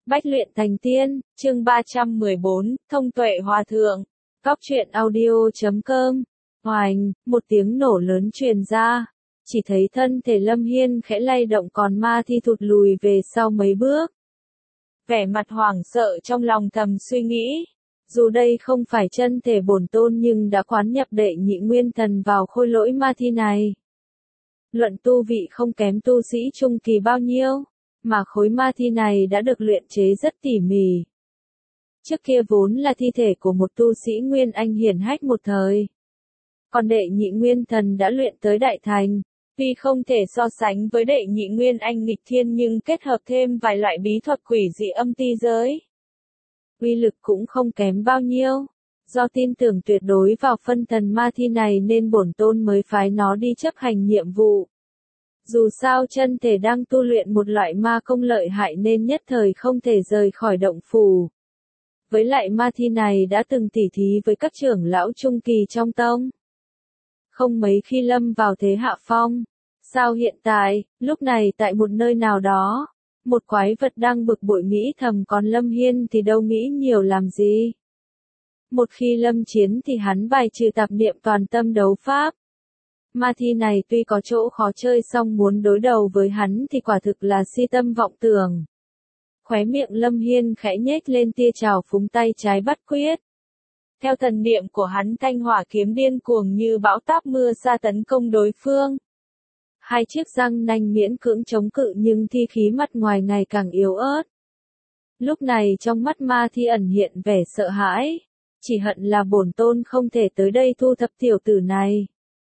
Bách luyện thành tiên, chương 314, thông tuệ hòa thượng. Góc truyện audio.com. Oành, một tiếng nổ lớn truyền ra. Chỉ thấy thân thể Lâm Hiên khẽ lay động, còn Ma Thi thụt lùi về sau mấy bước. Vẻ mặt hoảng sợ trong lòng thầm suy nghĩ. Dù đây không phải chân thể bổn tôn nhưng đã quán nhập đệ nhị nguyên thần vào khôi lỗi Ma Thi này. Luận tu vị không kém tu sĩ trung kỳ bao nhiêu. Mà khối ma thi này đã được luyện chế rất tỉ mỉ. Trước kia vốn là thi thể của một tu sĩ Nguyên Anh hiển hách một thời. Còn đệ nhị nguyên thần đã luyện tới đại thành. Tuy không thể so sánh với đệ nhị Nguyên Anh nghịch thiên nhưng kết hợp thêm vài loại bí thuật quỷ dị âm ti giới. Uy lực cũng không kém bao nhiêu. Do tin tưởng tuyệt đối vào phân thần ma thi này nên bổn tôn mới phái nó đi chấp hành nhiệm vụ. Dù sao chân thể đang tu luyện một loại ma công lợi hại nên nhất thời không thể rời khỏi động phủ. Với lại ma thi này đã từng tỉ thí với các trưởng lão trung kỳ trong tông. Không mấy khi lâm vào thế hạ phong. Sao hiện tại, lúc này tại một nơi nào đó, một quái vật đang bực bội nghĩ thầm, còn Lâm Hiên thì đâu nghĩ nhiều làm gì. Một khi lâm chiến thì hắn bài trừ tạp niệm toàn tâm đấu pháp. Ma thi này tuy có chỗ khó chơi song muốn đối đầu với hắn thì quả thực là si tâm vọng tưởng. Khóe miệng Lâm Hiên khẽ nhếch lên tia trào phúng, tay trái bắt quyết. Theo thần niệm của hắn, thanh hỏa kiếm điên cuồng như bão táp mưa sa tấn công đối phương. Hai chiếc răng nanh miễn cưỡng chống cự nhưng thi khí mặt ngoài ngày càng yếu ớt. Lúc này trong mắt ma thi ẩn hiện vẻ sợ hãi. Chỉ hận là bổn tôn không thể tới đây thu thập tiểu tử này.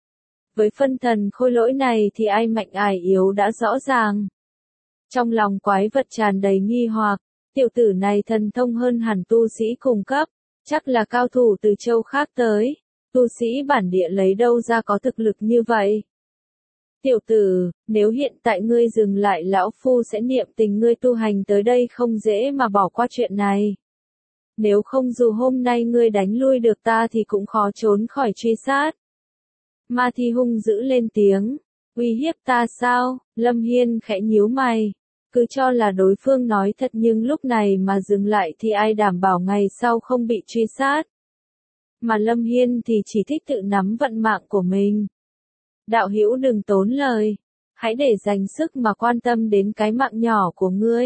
Với phân thần khôi lỗi này thì ai mạnh ai yếu đã rõ ràng. Trong lòng quái vật tràn đầy nghi hoặc, tiểu tử này thần thông hơn hẳn tu sĩ cùng cấp, chắc là cao thủ từ châu khác tới, tu sĩ bản địa lấy đâu ra có thực lực như vậy. Tiểu tử, nếu hiện tại ngươi dừng lại lão phu sẽ niệm tình ngươi tu hành tới đây không dễ mà bỏ qua chuyện này. Nếu không dù hôm nay ngươi đánh lui được ta thì cũng khó trốn khỏi truy sát. Ma thi hung dữ lên tiếng, uy hiếp ta sao? Lâm Hiên khẽ nhíu mày, cứ cho là đối phương nói thật nhưng lúc này mà dừng lại thì ai đảm bảo ngày sau không bị truy sát. Mà Lâm Hiên thì chỉ thích tự nắm vận mạng của mình. Đạo hữu đừng tốn lời, hãy để dành sức mà quan tâm đến cái mạng nhỏ của ngươi.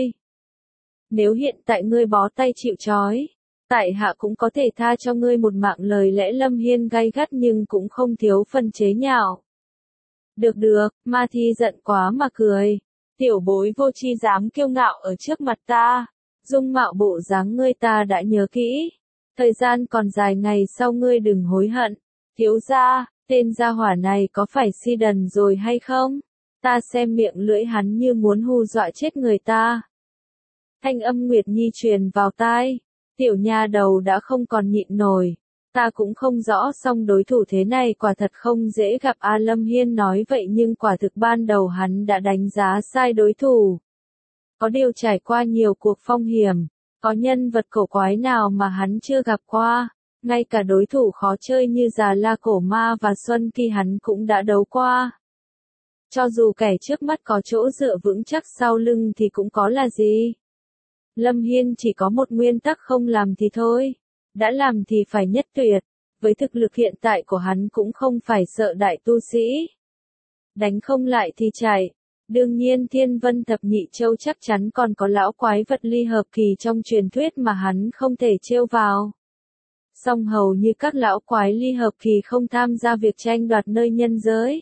Nếu hiện tại ngươi bó tay chịu trói, tại hạ cũng có thể tha cho ngươi một mạng. Lời lẽ Lâm Hiên gay gắt nhưng cũng không thiếu phần chế nhạo. Được, ma thi giận quá mà cười. Tiểu bối vô tri dám kiêu ngạo ở trước mặt ta. Dung mạo bộ dáng ngươi ta đã nhớ kỹ. Thời gian còn dài, ngày sau ngươi đừng hối hận. Thiếu gia, tên gia hỏa này có phải si đần rồi hay không? Ta xem miệng lưỡi hắn như muốn hù dọa chết người ta. Thanh âm Nguyệt Nhi truyền vào tai. Tiểu nha đầu đã không còn nhịn nổi. Ta cũng không rõ song đối thủ thế này quả thật không dễ gặp. Lâm Hiên nói vậy nhưng quả thực ban đầu hắn đã đánh giá sai đối thủ. Có điều trải qua nhiều cuộc phong hiểm, có nhân vật cổ quái nào mà hắn chưa gặp qua. Ngay cả đối thủ khó chơi như Già La Cổ Ma và Xuân Kỳ hắn cũng đã đấu qua. Cho dù kẻ trước mắt có chỗ dựa vững chắc sau lưng thì cũng có là gì. Lâm Hiên chỉ có một nguyên tắc, không làm thì thôi. Đã làm thì phải nhất tuyệt. Với thực lực hiện tại của hắn cũng không phải sợ đại tu sĩ. Đánh không lại thì chạy. Đương nhiên Thiên Vân Thập Nhị Châu chắc chắn còn có lão quái vật ly hợp kỳ trong truyền thuyết mà hắn không thể trêu vào. Song hầu như các lão quái ly hợp kỳ không tham gia việc tranh đoạt nơi nhân giới.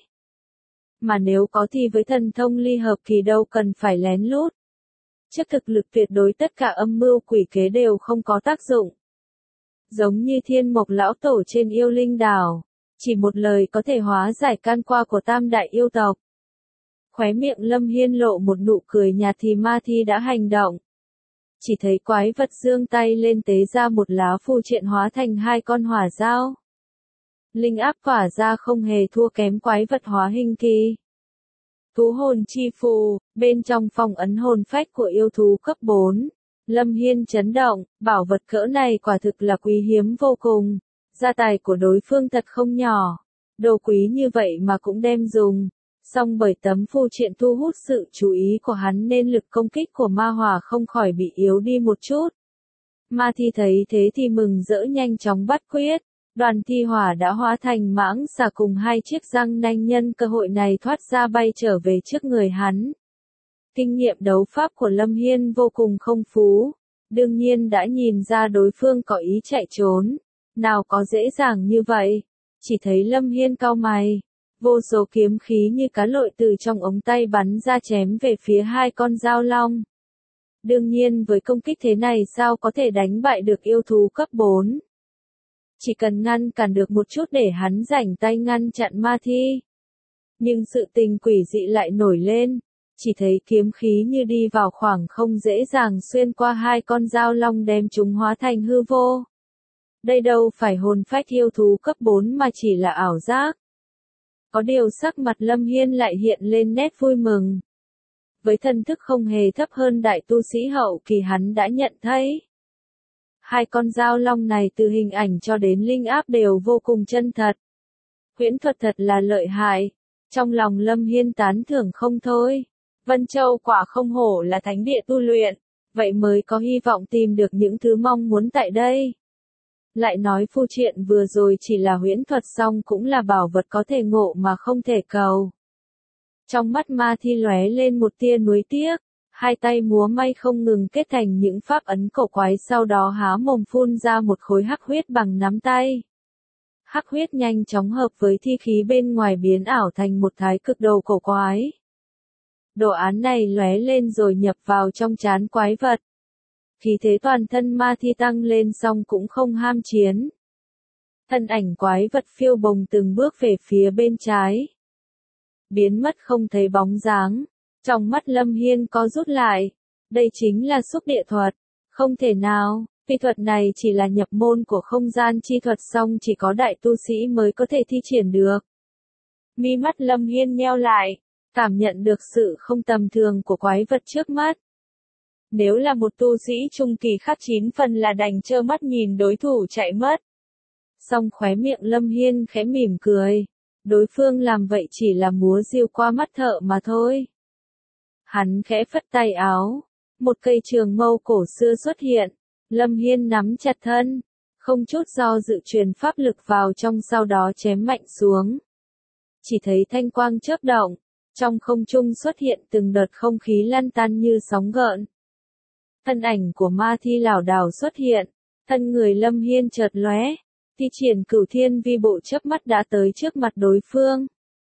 Mà nếu có thì với thần thông ly hợp kỳ đâu cần phải lén lút. Trước thực lực tuyệt đối tất cả âm mưu quỷ kế đều không có tác dụng. Giống như Thiên Mộc lão tổ trên Yêu Linh đảo, chỉ một lời có thể hóa giải can qua của tam đại yêu tộc. Khóe miệng Lâm Hiên lộ một nụ cười nhạt thì ma thi đã hành động. Chỉ thấy quái vật giương tay lên tế ra một lá phù triện hóa thành hai con hỏa dao. Linh áp tỏa ra không hề thua kém quái vật hóa hình kỳ. Thú hồn chi phù, bên trong phong ấn hồn phách của yêu thú cấp 4. Lâm Hiên chấn động, bảo vật cỡ này quả thực là quý hiếm vô cùng. Gia tài của đối phương thật không nhỏ. Đồ quý như vậy mà cũng đem dùng. Song bởi tấm phù triện thu hút sự chú ý của hắn nên lực công kích của ma hỏa không khỏi bị yếu đi một chút. Ma thi thấy thế thì mừng rỡ nhanh chóng bắt quyết. Đoàn thi hỏa đã hóa thành mãng xà cùng hai chiếc răng nanh nhân cơ hội này thoát ra bay trở về trước người hắn. Kinh nghiệm đấu pháp của Lâm Hiên vô cùng không phú, đương nhiên đã nhìn ra đối phương có ý chạy trốn. Nào có dễ dàng như vậy, chỉ thấy Lâm Hiên cau mày. Vô số kiếm khí như cá lội từ trong ống tay bắn ra chém về phía hai con dao long. Đương nhiên với công kích thế này sao có thể đánh bại được yêu thú cấp 4. Chỉ cần ngăn cản được một chút để hắn rảnh tay ngăn chặn ma thi. Nhưng sự tình quỷ dị lại nổi lên, chỉ thấy kiếm khí như đi vào khoảng không dễ dàng xuyên qua hai con dao long đem chúng hóa thành hư vô. Đây đâu phải hồn phách yêu thú cấp 4 mà chỉ là ảo giác. Có điều sắc mặt Lâm Hiên lại hiện lên nét vui mừng. Với thần thức không hề thấp hơn đại tu sĩ hậu kỳ hắn đã nhận thấy. Hai con dao long này từ hình ảnh cho đến linh áp đều vô cùng chân thật. Huyễn thuật thật là lợi hại. Trong lòng Lâm Hiên tán thưởng không thôi. Vân Châu quả không hổ là thánh địa tu luyện, vậy mới có hy vọng tìm được những thứ mong muốn tại đây. Lại nói phù triện vừa rồi chỉ là huyễn thuật song cũng là bảo vật có thể ngộ mà không thể cầu. Trong mắt ma thi lóe lên một tia nuối tiếc, hai tay múa may không ngừng kết thành những pháp ấn cổ quái sau đó há mồm phun ra một khối hắc huyết bằng nắm tay. Hắc huyết nhanh chóng hợp với thi khí bên ngoài biến ảo thành một thái cực đồ cổ quái. Đồ án này lóe lên rồi nhập vào trong trán quái vật. Khí thế toàn thân ma thi tăng lên song cũng không ham chiến. Thân ảnh quái vật phiêu bồng từng bước về phía bên trái. Biến mất không thấy bóng dáng. Trong mắt Lâm Hiên có rút lại. Đây chính là xúc địa thuật. Không thể nào, vì thuật này chỉ là nhập môn của không gian chi thuật song chỉ có đại tu sĩ mới có thể thi triển được. Mi mắt Lâm Hiên nheo lại, cảm nhận được sự không tầm thường của quái vật trước mắt. Nếu là một tu sĩ trung kỳ khắc 9 phần là đành trơ mắt nhìn đối thủ chạy mất. Song khóe miệng Lâm Hiên khẽ mỉm cười. Đối phương làm vậy chỉ là múa diều qua mắt thợ mà thôi. Hắn khẽ phất tay áo. Một cây trường mâu cổ xưa xuất hiện. Lâm Hiên nắm chặt thân. Không chút do dự truyền pháp lực vào trong sau đó chém mạnh xuống. Chỉ thấy thanh quang chớp động. Trong không trung xuất hiện từng đợt không khí lăn tăn như sóng gợn. Thân ảnh của ma thi lảo đảo xuất hiện. Thân người Lâm Hiên chợt lóe. Thi triển Cửu Thiên Vi Bộ chớp mắt đã tới trước mặt đối phương.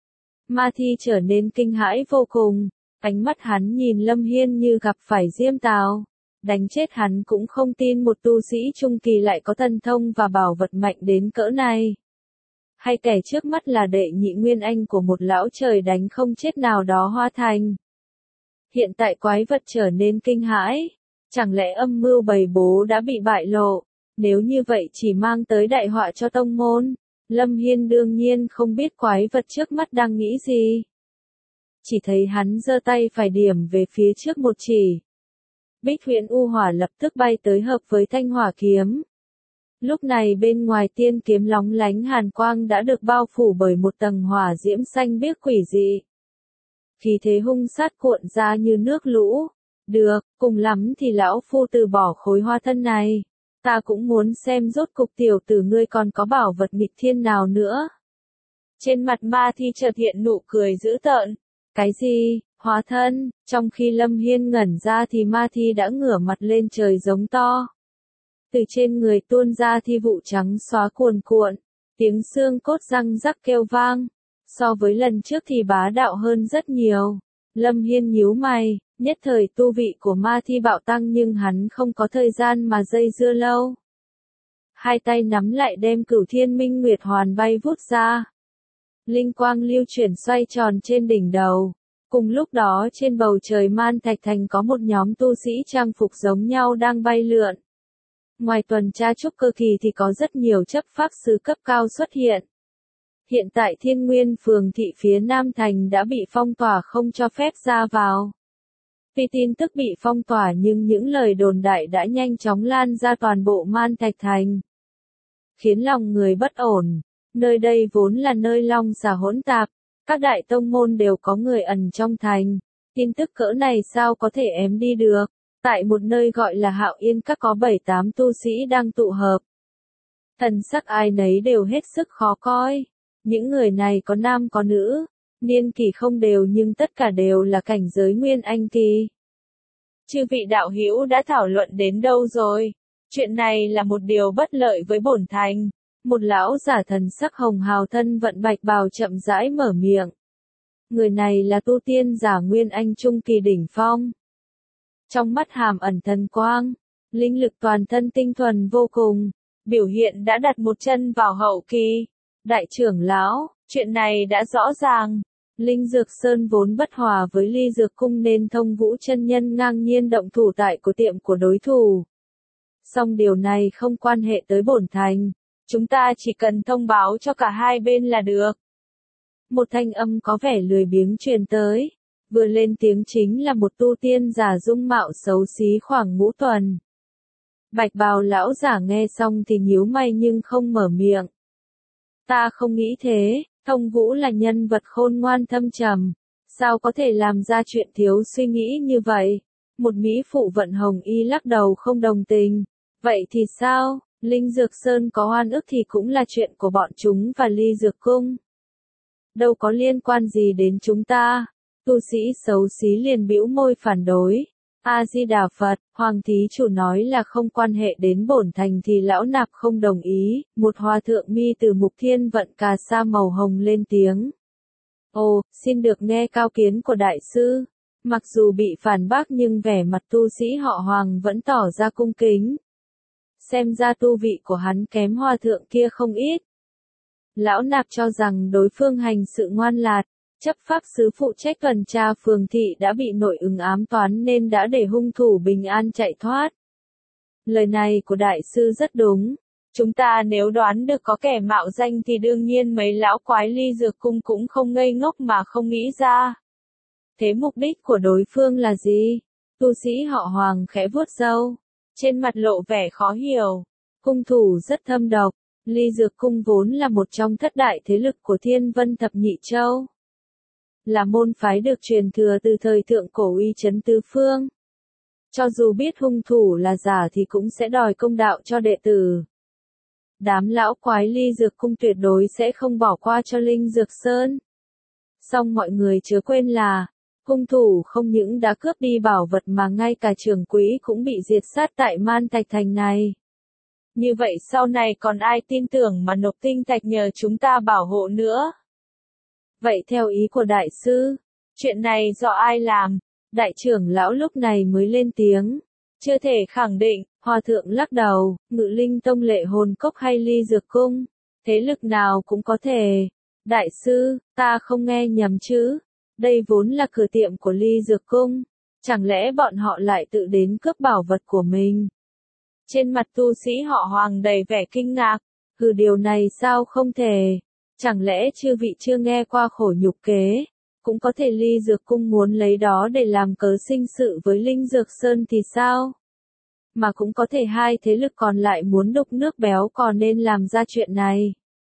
Ma thi trở nên kinh hãi vô cùng. Ánh mắt hắn nhìn Lâm Hiên như gặp phải diêm tào. Đánh chết hắn cũng không tin một tu sĩ trung kỳ lại có thần thông và bảo vật mạnh đến cỡ này. Hay kẻ trước mắt là đệ nhị nguyên anh của một lão trời đánh không chết nào đó hóa thành. Hiện tại quái vật trở nên kinh hãi. Chẳng lẽ âm mưu bày bố đã bị bại lộ? Nếu như vậy chỉ mang tới đại họa cho tông môn. Lâm Hiên đương nhiên không biết quái vật trước mắt đang nghĩ gì. Chỉ thấy hắn giơ tay phải điểm về phía trước một chỉ. Bích Huyễn U Hỏa lập tức bay tới hợp với thanh hỏa kiếm. Lúc này bên ngoài tiên kiếm lóng lánh hàn quang đã được bao phủ bởi một tầng hỏa diễm xanh biếc quỷ dị. Khí thế hung sát cuộn ra như nước lũ. Được, cùng lắm thì lão phu từ bỏ khối hoa thân này. Ta cũng muốn xem rốt cục tiểu tử ngươi còn có bảo vật nghịch thiên nào nữa. Trên mặt ma thi chợt hiện nụ cười dữ tợn. Cái gì, hóa thân? Trong khi Lâm Hiên ngẩn ra thì ma thi đã ngửa mặt lên trời giống to. Từ trên người tuôn ra thi vụ trắng xóa cuồn cuộn. Tiếng xương cốt răng rắc kêu vang. So với lần trước thì bá đạo hơn rất nhiều. Lâm Hiên nhíu mày. Nhất thời tu vị của ma thi bạo tăng nhưng hắn không có thời gian mà dây dưa lâu. Hai tay nắm lại đem Cửu Thiên Minh Nguyệt Hoàn bay vút ra. Linh quang lưu chuyển xoay tròn trên đỉnh đầu. Cùng lúc đó trên bầu trời Man Thạch Thành có một nhóm tu sĩ trang phục giống nhau đang bay lượn. Ngoài tuần tra trúc cơ kỳ thì có rất nhiều chấp pháp sư cấp cao xuất hiện. Hiện tại Thiên Nguyên phường thị phía Nam Thành đã bị phong tỏa không cho phép ra vào. Tuy tin tức bị phong tỏa nhưng những lời đồn đại đã nhanh chóng lan ra toàn bộ Man Thạch Thành. Khiến lòng người bất ổn. Nơi đây vốn là nơi long xà hỗn tạp. Các đại tông môn đều có người ẩn trong thành. Tin tức cỡ này sao có thể ém đi được. Tại một nơi gọi là Hạo Yên Các có 7-8 tu sĩ đang tụ hợp. Thần sắc ai nấy đều hết sức khó coi. Những người này có nam có nữ, niên kỷ không đều nhưng tất cả đều là cảnh giới nguyên anh kỳ. Chư vị đạo hữu đã thảo luận đến đâu rồi? Chuyện này là một điều bất lợi với bổn thành. Một lão giả thần sắc hồng hào thân vận bạch bào chậm rãi mở miệng. Người này là tu tiên giả nguyên anh trung kỳ đỉnh phong. Trong mắt hàm ẩn thần quang, linh lực toàn thân tinh thuần vô cùng, biểu hiện đã đặt một chân vào hậu kỳ. Đại trưởng lão, chuyện này đã rõ ràng. Linh Dược Sơn vốn bất hòa với Ly Dược Cung nên Thông Vũ chân nhân ngang nhiên động thủ tại của tiệm của đối thủ. Song điều này không quan hệ tới bổn thành, chúng ta chỉ cần thông báo cho cả hai bên là được. Một thanh âm có vẻ lười biếng truyền tới, vừa lên tiếng chính là một tu tiên giả dung mạo xấu xí khoảng ngũ tuần. Bạch bào lão giả nghe xong thì nhíu mày nhưng không mở miệng. Ta không nghĩ thế, Thông Vũ là nhân vật khôn ngoan thâm trầm, sao có thể làm ra chuyện thiếu suy nghĩ như vậy? Một mỹ phụ vận hồng y lắc đầu không đồng tình. Vậy thì sao, Linh Dược Sơn có oan ức thì cũng là chuyện của bọn chúng và Ly Dược Cung. Đâu có liên quan gì đến chúng ta. Tu sĩ xấu xí liền bĩu môi phản đối. A-di-đà Phật, Hoàng thí chủ nói là không quan hệ đến bổn thành thì lão nạp không đồng ý. Một hòa thượng mi từ mục thiên vận cà sa màu hồng lên tiếng. Ồ, xin được nghe cao kiến của đại sư. Mặc dù bị phản bác nhưng vẻ mặt tu sĩ họ Hoàng vẫn tỏ ra cung kính. Xem ra tu vị của hắn kém hòa thượng kia không ít. Lão nạp cho rằng đối phương hành sự ngoan lạt, chấp pháp sứ phụ trách tuần tra phường thị đã bị nội ứng ám toán nên đã để hung thủ bình an chạy thoát. Lời này của đại sư rất đúng. Chúng ta nếu đoán được có kẻ mạo danh thì đương nhiên mấy lão quái Ly Dược Cung cũng không ngây ngốc mà không nghĩ ra. Thế mục đích của đối phương là gì? Tu sĩ họ Hoàng khẽ vuốt râu, trên mặt lộ vẻ khó hiểu. Hung thủ rất thâm độc. Ly Dược Cung vốn là một trong thất đại thế lực của Thiên Vân Thập Nhị Châu. Là môn phái được truyền thừa từ thời thượng cổ uy chấn tứ phương. Cho dù biết hung thủ là giả thì cũng sẽ đòi công đạo cho đệ tử. Đám lão quái Ly Dược Cung tuyệt đối sẽ không bỏ qua cho Linh Dược Sơn. Song mọi người chớ quên là, hung thủ không những đã cướp đi bảo vật mà ngay cả trưởng quỹ cũng bị diệt sát tại Man Thạch Thành này. Như vậy sau này còn ai tin tưởng mà nộp tinh thạch nhờ chúng ta bảo hộ nữa? Vậy theo ý của đại sư, chuyện này do ai làm? Đại trưởng lão lúc này mới lên tiếng. Chưa thể khẳng định, hòa thượng lắc đầu, Ngự Linh Tông Lệ Hồn Cốc hay Ly Dược Cung, thế lực nào cũng có thể. Đại sư, ta không nghe nhầm chứ? Đây vốn là cửa tiệm của Ly Dược Cung, chẳng lẽ bọn họ lại tự đến cướp bảo vật của mình? Trên mặt tu sĩ họ Hoàng đầy vẻ kinh ngạc, điều này sao không thể? Chẳng lẽ chư vị chưa nghe qua khổ nhục kế? Cũng có thể Ly Dược Cung muốn lấy đó để làm cớ sinh sự với Linh Dược Sơn thì sao? Mà cũng có thể hai thế lực còn lại muốn đục nước béo cò nên làm ra chuyện này.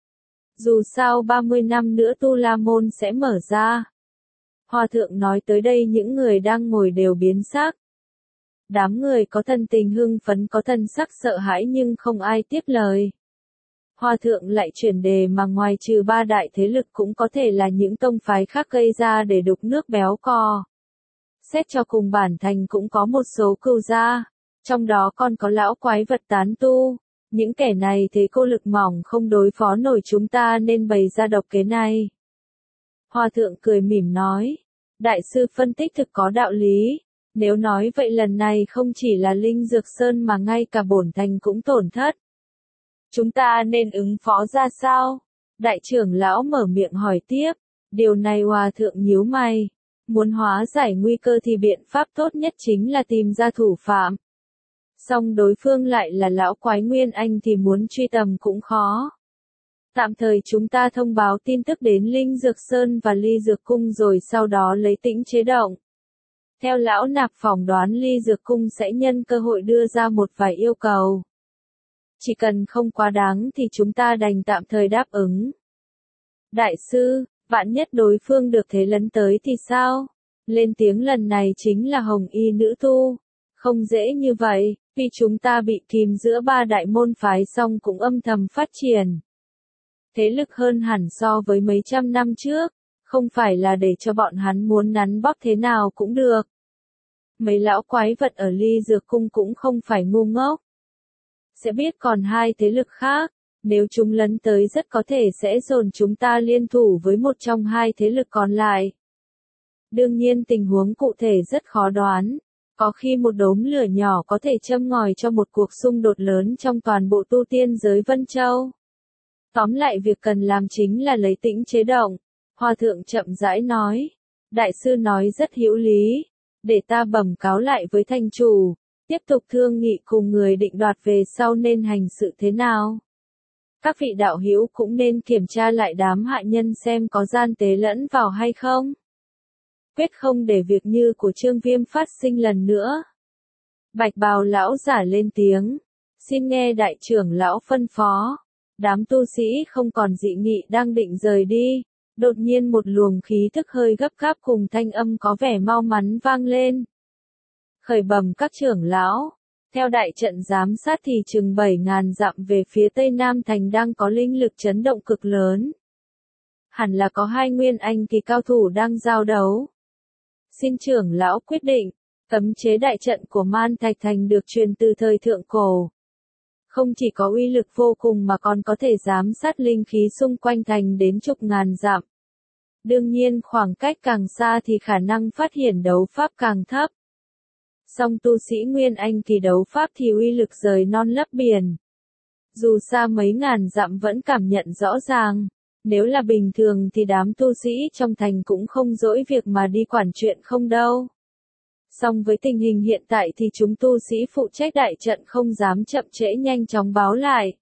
Dù sao 30 năm nữa Tu La Môn sẽ mở ra. Hòa thượng nói tới đây những người đang ngồi đều biến sắc. Đám người có thân tình hưng phấn có thân sắc sợ hãi nhưng không ai tiếp lời. Hòa thượng lại chuyển đề mà ngoài trừ ba đại thế lực cũng có thể là những tông phái khác gây ra để đục nước béo cò. Xét cho cùng bản thành cũng có một số cừu gia, trong đó còn có lão quái vật tán tu. Những kẻ này thế cô lực mỏng không đối phó nổi chúng ta nên bày ra độc kế này. Hòa thượng cười mỉm nói, đại sư phân tích thực có đạo lý. Nếu nói vậy lần này không chỉ là Linh Dược Sơn mà ngay cả bổn thành cũng tổn thất. Chúng ta nên ứng phó ra sao? Đại trưởng lão mở miệng hỏi tiếp. Điều này hòa thượng nhíu mày. Muốn hóa giải nguy cơ thì biện pháp tốt nhất chính là tìm ra thủ phạm. Song đối phương lại là lão quái Nguyên Anh thì muốn truy tầm cũng khó. Tạm thời chúng ta thông báo tin tức đến Linh Dược Sơn và Ly Dược Cung rồi sau đó lấy tĩnh chế động. Theo lão nạp phỏng đoán Ly Dược Cung sẽ nhân cơ hội đưa ra một vài yêu cầu. Chỉ cần không quá đáng thì chúng ta đành tạm thời đáp ứng. Đại sư, Vạn nhất đối phương được thế lấn tới thì sao? Lên tiếng lần này chính là Hồng Y nữ tu. Không dễ như vậy, vì chúng ta bị kìm giữa ba đại môn phái song cũng âm thầm phát triển. Thế lực hơn hẳn so với mấy trăm năm trước, không phải là để cho bọn hắn muốn nắn bóp thế nào cũng được. Mấy lão quái vật ở Ly Dược Cung cũng không phải ngu ngốc. Sẽ biết còn hai thế lực khác, nếu chúng lấn tới rất có thể sẽ dồn chúng ta liên thủ với một trong hai thế lực còn lại. Đương nhiên tình huống cụ thể rất khó đoán, có khi một đốm lửa nhỏ có thể châm ngòi cho một cuộc xung đột lớn trong toàn bộ tu tiên giới Vân Châu. Tóm lại việc cần làm chính là lấy tĩnh chế động. Hòa thượng chậm rãi nói. Đại sư nói rất hữu lý. Để ta bẩm cáo lại với thành chủ. Tiếp tục thương nghị cùng người định đoạt về sau nên hành sự thế nào. Các vị đạo hữu cũng nên kiểm tra lại đám hạ nhân xem có gian tế lẫn vào hay không. Quyết không để việc như của Trương Viêm phát sinh lần nữa. Bạch bào lão giả lên tiếng. Xin nghe đại trưởng lão phân phó. Đám tu sĩ không còn dị nghị đang định rời đi. Đột nhiên một luồng khí thức hơi gấp gáp cùng thanh âm có vẻ mau mắn vang lên. Khởi bẩm các trưởng lão. Theo đại trận giám sát thì chừng 7.000 dặm về phía tây nam thành đang có linh lực chấn động cực lớn. Hẳn là có hai nguyên anh kỳ cao thủ đang giao đấu. Xin trưởng lão quyết định, cấm chế đại trận của Man Thạch Thành được truyền từ thời thượng cổ. Không chỉ có uy lực vô cùng mà còn có thể giám sát linh khí xung quanh thành đến chục ngàn dặm. Đương nhiên khoảng cách càng xa thì khả năng phát hiện đấu pháp càng thấp. Song tu sĩ Nguyên Anh kỳ đấu pháp thì uy lực rời non lấp biển. Dù xa mấy ngàn dặm vẫn cảm nhận rõ ràng. Nếu là bình thường thì đám tu sĩ trong thành cũng không dỗi việc mà đi quản chuyện không đâu. Song với tình hình hiện tại thì chúng tu sĩ phụ trách đại trận không dám chậm trễ nhanh chóng báo lại.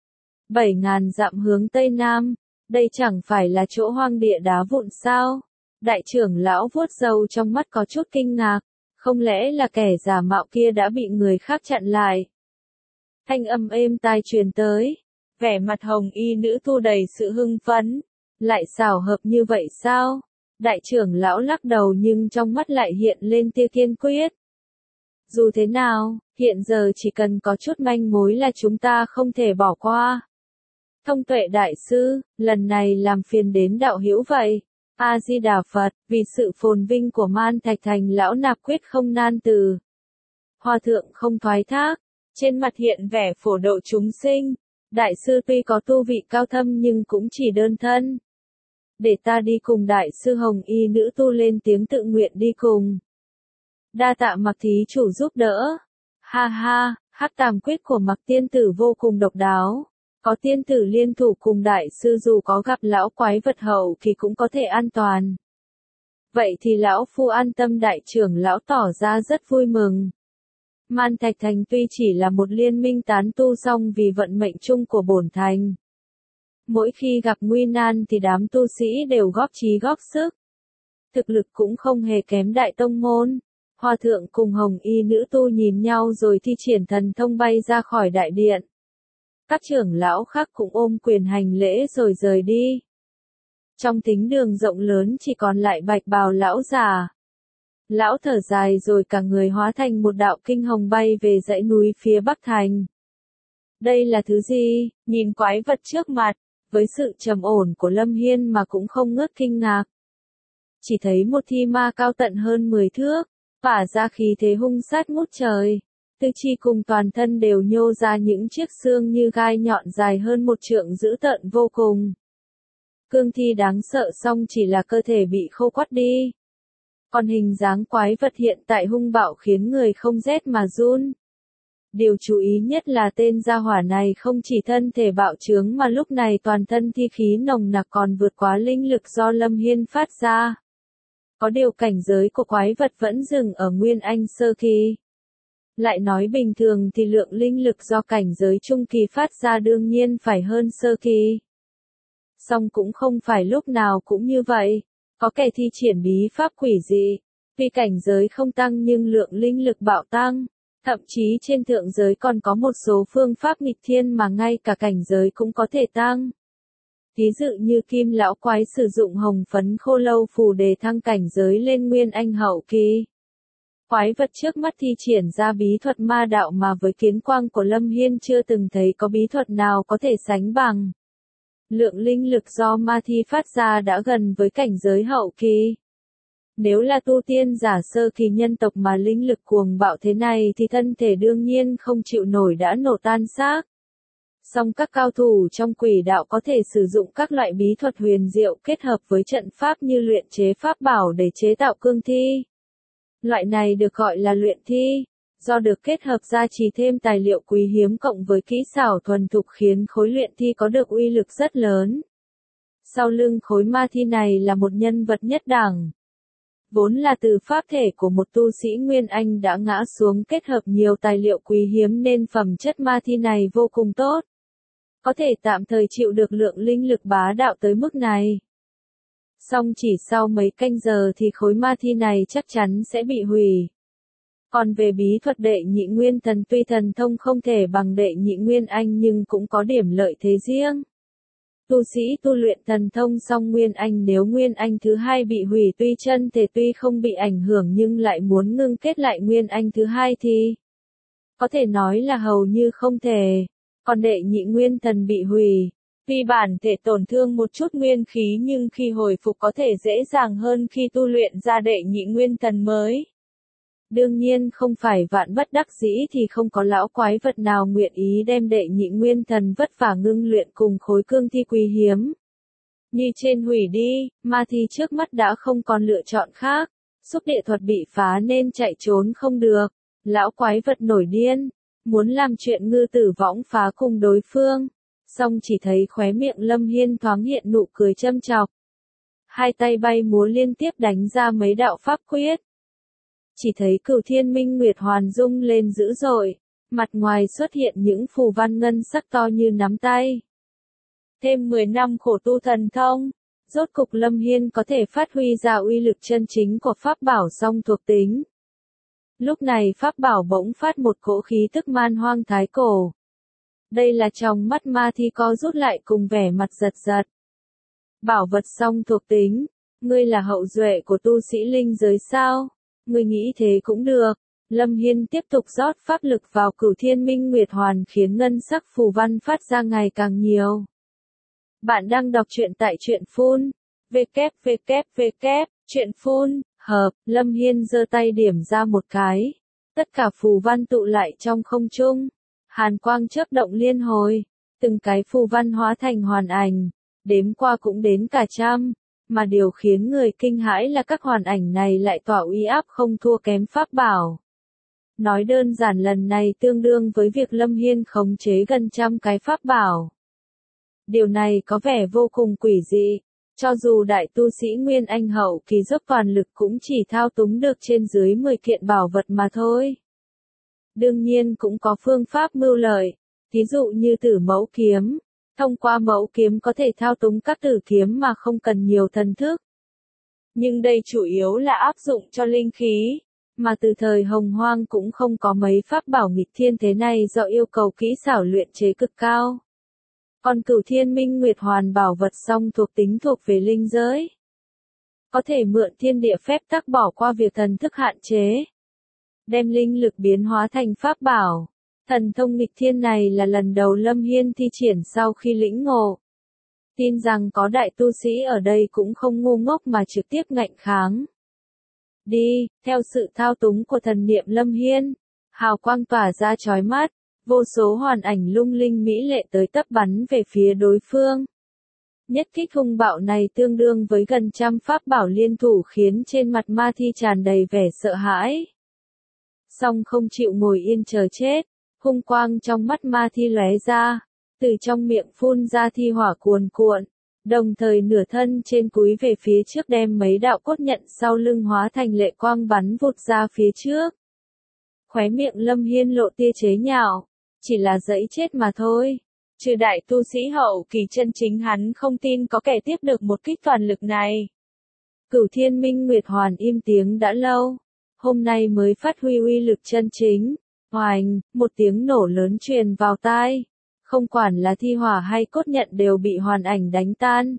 7.000 dặm hướng Tây Nam, đây chẳng phải là chỗ hoang địa đá vụn sao? Đại trưởng lão vuốt râu trong mắt có chút kinh ngạc, không lẽ là kẻ giả mạo kia đã bị người khác chặn lại? Thanh âm êm tai truyền tới, vẻ mặt Hồng Y nữ tu đầy sự hưng phấn, lại xảo hợp như vậy sao? Đại trưởng lão lắc đầu nhưng trong mắt lại hiện lên tia kiên quyết. Dù thế nào, hiện giờ chỉ cần có chút manh mối là chúng ta không thể bỏ qua. Thông Tuệ đại sư, lần này làm phiền đến đạo hữu vậy. A-di-đà Phật, vì sự phồn vinh của Man Thạch Thành lão nạp quyết không nan từ. Hòa thượng không thoái thác, trên mặt hiện vẻ phổ độ chúng sinh. Đại sư tuy có tu vị cao thâm nhưng cũng chỉ đơn thân. Để ta đi cùng đại sư Hồng Y nữ tu lên tiếng tự nguyện đi cùng. Đa tạ Mặc thí chủ giúp đỡ. Ha ha, Hắc Tàm quyết của Mặc tiên tử vô cùng độc đáo. Có tiên tử liên thủ cùng đại sư dù có gặp lão quái vật hậu thì cũng có thể an toàn. Vậy thì lão phu an tâm, đại trưởng lão tỏ ra rất vui mừng. Man Thạch Thành tuy chỉ là một liên minh tán tu song vì vận mệnh chung của bổn thành. Mỗi khi gặp nguy nan thì đám tu sĩ đều góp chí góp sức. Thực lực cũng không hề kém đại tông môn. Hòa thượng cùng Hồng Y nữ tu nhìn nhau rồi thi triển thần thông bay ra khỏi đại điện. Các trưởng lão khác cũng ôm quyền hành lễ rồi rời đi. Trong thính đường rộng lớn chỉ còn lại Bạch bào lão già. Lão thở dài rồi cả người hóa thành một đạo kinh hồng bay về dãy núi phía bắc thành. Đây là thứ gì? Nhìn quái vật trước mặt, với sự trầm ổn của Lâm Hiên mà cũng không ngớt kinh ngạc. Chỉ thấy một thi ma cao tận hơn 10 thước, tỏa ra khí thế hung sát ngút trời. Tư chi cùng toàn thân đều nhô ra những chiếc xương như gai nhọn dài hơn 1 trượng dữ tợn vô cùng. Cương thi đáng sợ song chỉ là cơ thể bị khô quắt đi. Còn hình dáng quái vật hiện tại hung bạo khiến người không rét mà run. Điều chú ý nhất là tên gia hỏa này không chỉ thân thể bạo trướng mà lúc này toàn thân thi khí nồng nặc còn vượt quá linh lực do Lâm Hiên phát ra. Có điều cảnh giới của quái vật vẫn dừng ở Nguyên Anh sơ kỳ. Lại nói bình thường thì lượng linh lực do cảnh giới trung kỳ phát ra đương nhiên phải hơn sơ kỳ. Song cũng không phải lúc nào cũng như vậy. Có kẻ thi triển bí pháp quỷ dị. Vì cảnh giới không tăng nhưng lượng linh lực bạo tăng. Thậm chí trên thượng giới còn có một số phương pháp nghịch thiên mà ngay cả cảnh giới cũng có thể tăng. Ví dụ như Kim lão quái sử dụng hồng phấn khô lâu phù để thăng cảnh giới lên nguyên anh hậu kỳ. Quái vật trước mắt thi triển ra bí thuật ma đạo mà với kiến quang của Lâm Hiên chưa từng thấy có bí thuật nào có thể sánh bằng. Lượng linh lực do ma thi phát ra đã gần với cảnh giới hậu kỳ. Nếu là tu tiên giả sơ kỳ nhân tộc mà linh lực cuồng bạo thế này thì thân thể đương nhiên không chịu nổi đã nổ tan xác. Song các cao thủ trong quỷ đạo có thể sử dụng các loại bí thuật huyền diệu kết hợp với trận pháp như luyện chế pháp bảo để chế tạo cương thi. Loại này được gọi là luyện thi, do được kết hợp gia trì thêm tài liệu quý hiếm cộng với kỹ xảo thuần thục khiến khối luyện thi có được uy lực rất lớn. Sau lưng khối ma thi này là một nhân vật nhất đẳng. Vốn là từ pháp thể của một tu sĩ Nguyên Anh đã ngã xuống kết hợp nhiều tài liệu quý hiếm nên phẩm chất ma thi này vô cùng tốt. Có thể tạm thời chịu được lượng linh lực bá đạo tới mức này. Song chỉ sau mấy canh giờ thì khối ma thi này chắc chắn sẽ bị hủy. Còn về bí thuật đệ nhị nguyên thần tuy thần thông không thể bằng đệ nhị nguyên anh nhưng cũng có điểm lợi thế riêng. Tu sĩ tu luyện thần thông song nguyên anh nếu nguyên anh thứ hai bị hủy tuy chân thể tuy không bị ảnh hưởng nhưng lại muốn ngưng kết lại nguyên anh thứ hai thì có thể nói là hầu như không thể. Còn đệ nhị nguyên thần bị hủy, tuy bản thể tổn thương một chút nguyên khí nhưng khi hồi phục có thể dễ dàng hơn khi tu luyện ra đệ nhị nguyên thần mới. Đương nhiên không phải vạn bất đắc dĩ thì không có lão quái vật nào nguyện ý đem đệ nhị nguyên thần vất vả ngưng luyện cùng khối cương thi quý hiếm. Như trên hủy đi, ma thi trước mắt đã không còn lựa chọn khác, xúc địa thuật bị phá nên chạy trốn không được, lão quái vật nổi điên, muốn làm chuyện ngư tử võng phá cùng đối phương, song chỉ thấy khóe miệng Lâm Hiên thoáng hiện nụ cười châm chọc. Hai tay bay múa liên tiếp đánh ra mấy đạo pháp quyết. Chỉ thấy Cửu Thiên Minh Nguyệt Hoàn rung lên dữ dội, mặt ngoài xuất hiện những phù văn ngân sắc to như nắm tay. Thêm 10 năm khổ tu thần thông, rốt cục Lâm Hiên có thể phát huy ra uy lực chân chính của pháp bảo song thuộc tính. Lúc này pháp bảo bỗng phát một cỗ khí tức man hoang thái cổ. Đây là trong mắt ma thi co rút lại cùng vẻ mặt giật giật. Bảo vật song thuộc tính, ngươi là hậu duệ của tu sĩ linh giới sao? Ngươi nghĩ thế cũng được. Lâm Hiên tiếp tục rót pháp lực vào Cửu Thiên Minh Nguyệt Hoàn khiến ngân sắc phù văn phát ra ngày càng nhiều. Bạn đang đọc truyện tại truyện phun. Truyện phun, hợp, Lâm Hiên giơ tay điểm ra một cái. Tất cả phù văn tụ lại trong không trung. Hàn quang chớp động liên hồi. Từng cái phù văn hóa thành hoàn ảnh. Đếm qua cũng đến cả trăm. Mà điều khiến người kinh hãi là các hoàn ảnh này lại tỏa uy áp không thua kém pháp bảo. Nói đơn giản lần này tương đương với việc Lâm Hiên khống chế gần trăm cái pháp bảo. Điều này có vẻ vô cùng quỷ dị, cho dù đại tu sĩ Nguyên Anh hậu kỳ dốc toàn lực cũng chỉ thao túng được trên dưới 10 kiện bảo vật mà thôi. Đương nhiên cũng có phương pháp mưu lợi, ví dụ như Tử Mẫu Kiếm. Thông qua mẫu kiếm có thể thao túng các tử kiếm mà không cần nhiều thần thức. Nhưng đây chủ yếu là áp dụng cho linh khí, mà từ thời Hồng Hoang cũng không có mấy pháp bảo nghịch thiên thế này do yêu cầu kỹ xảo luyện chế cực cao. Còn Cửu Thiên Minh Nguyệt Hoàn bảo vật song thuộc tính thuộc về linh giới. Có thể mượn thiên địa phép tắc bỏ qua việc thần thức hạn chế. Đem linh lực biến hóa thành pháp bảo. Thần thông nghịch thiên này là lần đầu Lâm Hiên thi triển sau khi lĩnh ngộ. Tin rằng có đại tu sĩ ở đây cũng không ngu ngốc mà trực tiếp ngạnh kháng. Đi, theo sự thao túng của thần niệm Lâm Hiên, hào quang tỏa ra chói mắt, vô số hoàn ảnh lung linh mỹ lệ tới tấp bắn về phía đối phương. Nhất kích hung bạo này tương đương với gần trăm pháp bảo liên thủ khiến trên mặt ma thi tràn đầy vẻ sợ hãi. Song không chịu ngồi yên chờ chết. Hung quang trong mắt ma thi lóe ra, từ trong miệng phun ra thi hỏa cuồn cuộn, đồng thời nửa thân trên cúi về phía trước đem mấy đạo cốt nhận sau lưng hóa thành lệ quang bắn vụt ra phía trước. Khóe miệng Lâm Hiên lộ tia chế nhạo, chỉ là dẫy chết mà thôi. Trừ đại tu sĩ hậu kỳ chân chính hắn không tin có kẻ tiếp được một kích toàn lực này. Cửu Thiên Minh Nguyệt Hoàn im tiếng đã lâu, hôm nay mới phát huy uy lực chân chính. Oành, một tiếng nổ lớn truyền vào tai. không quản là thi hỏa hay cốt nhận đều bị hoàn ảnh đánh tan.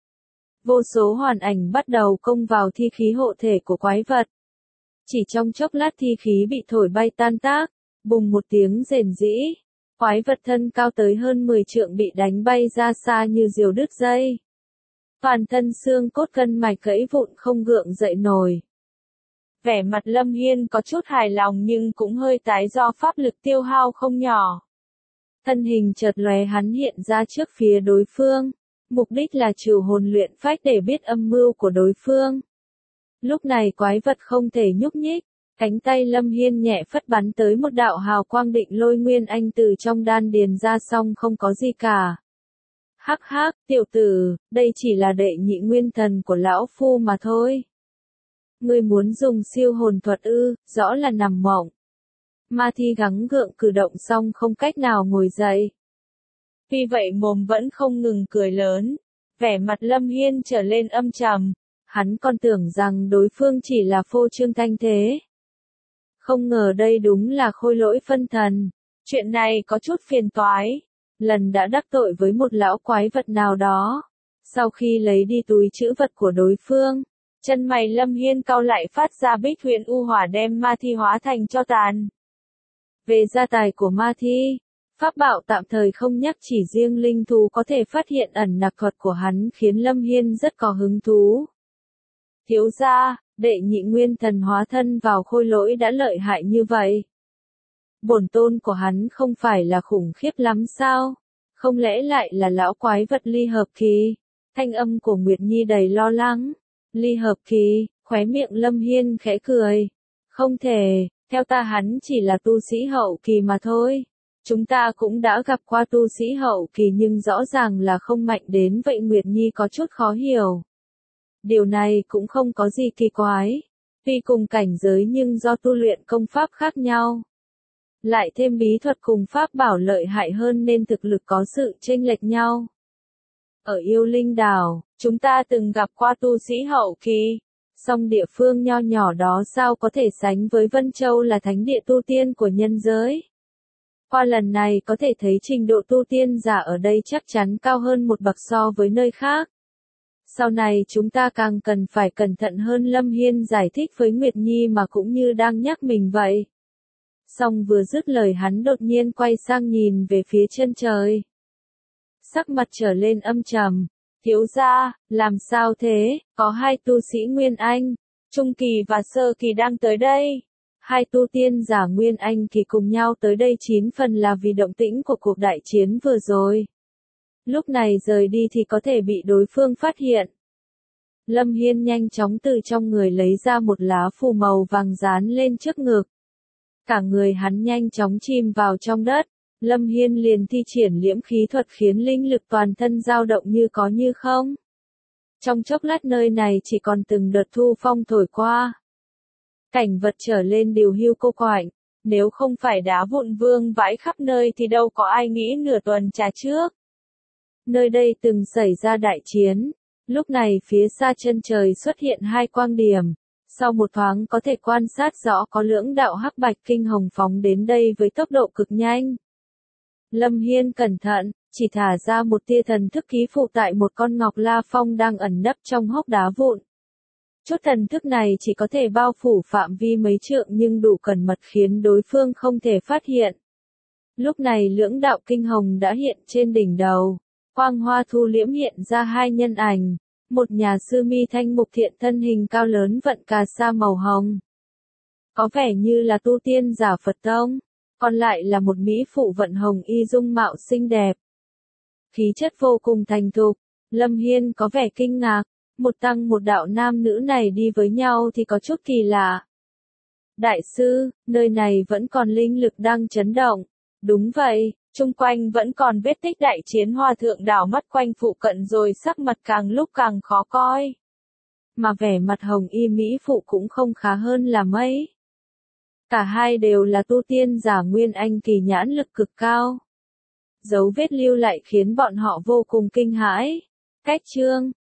Vô số hoàn ảnh bắt đầu công vào thi khí hộ thể của quái vật. Chỉ trong chốc lát thi khí bị thổi bay tan tác, bùng một tiếng rền rĩ. Quái vật thân cao tới hơn 10 trượng bị đánh bay ra xa như diều đứt dây. Toàn thân xương cốt gân mạch gãy vụn không gượng dậy nổi. Vẻ mặt Lâm Hiên có chút hài lòng nhưng cũng hơi tái do pháp lực tiêu hao không nhỏ. Thân hình chợt lóe hắn hiện ra trước phía đối phương. Mục đích là trừ hồn luyện phách để biết âm mưu của đối phương. Lúc này quái vật không thể nhúc nhích. Cánh tay Lâm Hiên nhẹ phất bắn tới một đạo hào quang định lôi nguyên anh từ trong đan điền ra xong không có gì cả. Hắc hắc, tiểu tử, đây chỉ là đệ nhị nguyên thần của lão phu mà thôi. Ngươi muốn dùng siêu hồn thuật ư, rõ là nằm mộng. Ma Thi gắng gượng cử động xong không cách nào ngồi dậy. Vì vậy mồm vẫn không ngừng cười lớn. Vẻ mặt Lâm Hiên trở lên âm trầm. Hắn còn tưởng rằng đối phương chỉ là phô trương thanh thế. Không ngờ đây đúng là khôi lỗi phân thần. Chuyện này có chút phiền toái. Lần đã đắc tội với một lão quái vật nào đó. Sau khi lấy đi túi trữ vật của đối phương, chân mày Lâm Hiên cau lại phát ra Bích Huyền U Hỏa đem Ma Thi hóa thành tro tàn. Về gia tài của Ma Thi, pháp bảo tạm thời không nhắc, chỉ riêng linh thú có thể phát hiện ẩn nặc thuật của hắn khiến Lâm Hiên rất có hứng thú. Thiếu gia, đệ nhị nguyên thần hóa thân vào khôi lỗi đã lợi hại như vậy. Bổn tôn của hắn không phải là khủng khiếp lắm sao? Không lẽ lại là lão quái vật ly hợp kỳ? Thanh âm của Nguyệt Nhi đầy lo lắng. Ly hợp kỳ, khóe miệng Lâm Hiên khẽ cười. Không thể, theo ta hắn chỉ là tu sĩ hậu kỳ mà thôi. Chúng ta cũng đã gặp qua tu sĩ hậu kỳ nhưng rõ ràng là không mạnh đến vậy. Nguyệt Nhi có chút khó hiểu. Điều này cũng không có gì kỳ quái. Tuy cùng cảnh giới nhưng do tu luyện công pháp khác nhau. Lại thêm bí thuật cùng pháp bảo lợi hại hơn nên thực lực có sự chênh lệch nhau. Ở Yêu Linh Đảo, chúng ta từng gặp qua tu sĩ hậu kỳ. Song địa phương nho nhỏ đó sao có thể sánh với Vân Châu là thánh địa tu tiên của nhân giới. Qua lần này có thể thấy trình độ tu tiên giả ở đây chắc chắn cao hơn một bậc so với nơi khác. Sau này chúng ta càng cần phải cẩn thận hơn. Lâm Hiên giải thích với Nguyệt Nhi mà cũng như đang nhắc mình vậy. Xong vừa dứt lời hắn đột nhiên quay sang nhìn về phía chân trời. Sắc mặt trở lên âm trầm. Thiếu gia, làm sao thế, có hai tu sĩ Nguyên Anh, Trung Kỳ và Sơ Kỳ đang tới đây. Hai tu tiên giả Nguyên Anh Kỳ cùng nhau tới đây 9 phần là vì động tĩnh của cuộc đại chiến vừa rồi. Lúc này rời đi thì có thể bị đối phương phát hiện. Lâm Hiên nhanh chóng từ trong người lấy ra một lá phù màu vàng dán lên trước ngực. Cả người hắn nhanh chóng chìm vào trong đất. Lâm Hiên liền thi triển liễm khí thuật khiến linh lực toàn thân dao động như có như không. Trong chốc lát nơi này chỉ còn từng đợt thu phong thổi qua. Cảnh vật trở lên điều hưu cô quạnh. Nếu không phải đá vụn vương vãi khắp nơi thì đâu có ai nghĩ nửa tuần trà trước. Nơi đây từng xảy ra đại chiến. Lúc này phía xa chân trời xuất hiện hai quang điểm. Sau một thoáng có thể quan sát rõ có lưỡng đạo hắc bạch kinh hồng phóng đến đây với tốc độ cực nhanh. Lâm Hiên cẩn thận, chỉ thả ra một tia thần thức ký phụ tại một con ngọc la phong đang ẩn nấp trong hốc đá vụn. Chút thần thức này chỉ có thể bao phủ phạm vi mấy trượng nhưng đủ cẩn mật khiến đối phương không thể phát hiện. Lúc này lưỡng đạo kinh hồng đã hiện trên đỉnh đầu. Quang hoa thu liễm hiện ra hai nhân ảnh. Một nhà sư mi thanh mục thiện thân hình cao lớn vận cà sa màu hồng. Có vẻ như là tu tiên giả Phật tông. Còn lại là một mỹ phụ vận hồng y dung mạo xinh đẹp. Khí chất vô cùng thành thục. Lâm Hiên có vẻ kinh ngạc. Một tăng một đạo nam nữ này đi với nhau thì có chút kỳ lạ. Đại sư, nơi này vẫn còn linh lực đang chấn động. Đúng vậy, chung quanh vẫn còn vết tích đại chiến. Hòa thượng đảo mắt quanh phụ cận rồi sắc mặt càng lúc càng khó coi. Mà vẻ mặt hồng y mỹ phụ cũng không khá hơn là mấy. Cả hai đều là tu tiên giả Nguyên Anh Kỳ nhãn lực cực cao. Dấu vết lưu lại khiến bọn họ vô cùng kinh hãi. Cách chương